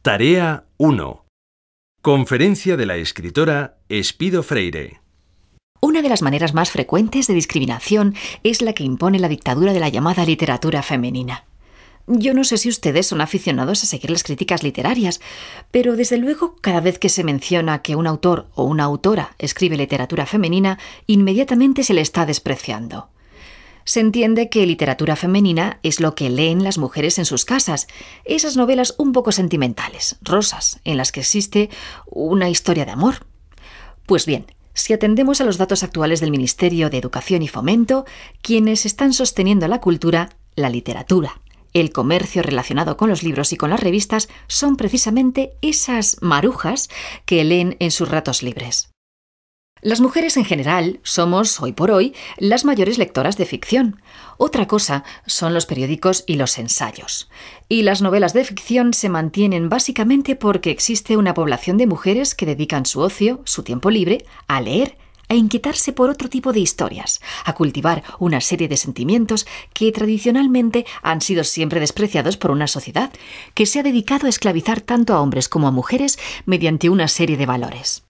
Tarea 1. Conferencia de la escritora Espido Freire. Una de las maneras más frecuentes de discriminación es la que impone la dictadura de la llamada literatura femenina. Yo no sé si ustedes son aficionados a seguir las críticas literarias, pero desde luego cada vez que se menciona que un autor o una autora escribe literatura femenina, inmediatamente se le está despreciando. Se entiende que literatura femenina es lo que leen las mujeres en sus casas, esas novelas un poco sentimentales, rosas, en las que existe una historia de amor. Pues bien, si atendemos a los datos actuales del Ministerio de Educación y Fomento, quienes están sosteniendo la cultura, la literatura, el comercio relacionado con los libros y con las revistas son precisamente esas marujas que leen en sus ratos libres. Las mujeres en general somos, hoy por hoy, las mayores lectoras de ficción. Otra cosa son los periódicos y los ensayos. Y las novelas de ficción se mantienen básicamente porque existe una población de mujeres que dedican su ocio, su tiempo libre, a leer, a inquietarse por otro tipo de historias, a cultivar una serie de sentimientos que tradicionalmente han sido siempre despreciados por una sociedad que se ha dedicado a esclavizar tanto a hombres como a mujeres mediante una serie de valores.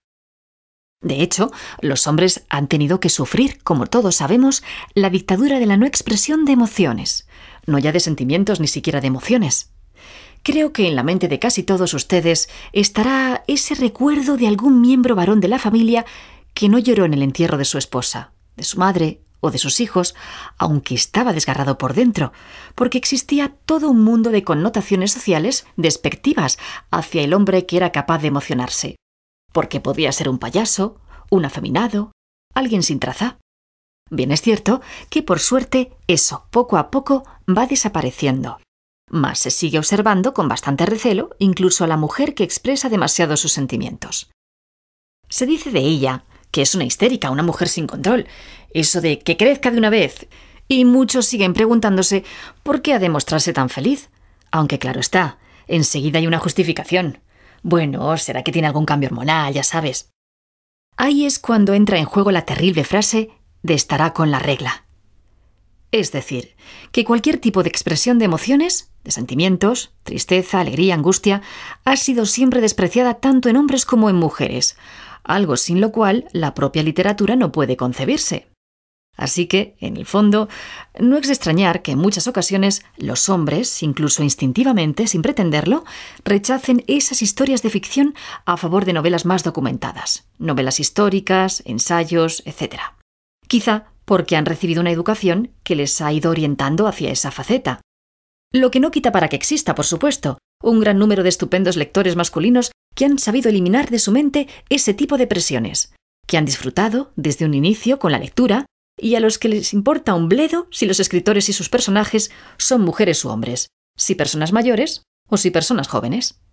De hecho, los hombres han tenido que sufrir, como todos sabemos, la dictadura de la no expresión de emociones, no ya de sentimientos ni siquiera de emociones. Creo que en la mente de casi todos ustedes estará ese recuerdo de algún miembro varón de la familia que no lloró en el entierro de su esposa, de su madre o de sus hijos, aunque estaba desgarrado por dentro, porque existía todo un mundo de connotaciones sociales despectivas hacia el hombre que era capaz de emocionarse. Porque podía ser un payaso, un afeminado, alguien sin traza. Bien es cierto que, por suerte, eso poco a poco va desapareciendo. Mas se sigue observando con bastante recelo incluso a la mujer que expresa demasiado sus sentimientos. Se dice de ella que es una histérica, una mujer sin control, eso de que crezca de una vez, y muchos siguen preguntándose por qué ha de mostrarse tan feliz, aunque claro está, enseguida hay una justificación. Bueno, será que tiene algún cambio hormonal, ya sabes. Ahí es cuando entra en juego la terrible frase de estará con la regla. Es decir, que cualquier tipo de expresión de emociones, de sentimientos, tristeza, alegría, angustia, ha sido siempre despreciada tanto en hombres como en mujeres, algo sin lo cual la propia literatura no puede concebirse. Así que, en el fondo, no es de extrañar que en muchas ocasiones los hombres, incluso instintivamente, sin pretenderlo, rechacen esas historias de ficción a favor de novelas más documentadas, novelas históricas, ensayos, etc. Quizá porque han recibido una educación que les ha ido orientando hacia esa faceta. Lo que no quita para que exista, por supuesto, un gran número de estupendos lectores masculinos que han sabido eliminar de su mente ese tipo de presiones, que han disfrutado desde un inicio con la lectura, y a los que les importa un bledo si los escritores y sus personajes son mujeres u hombres, si personas mayores o si personas jóvenes.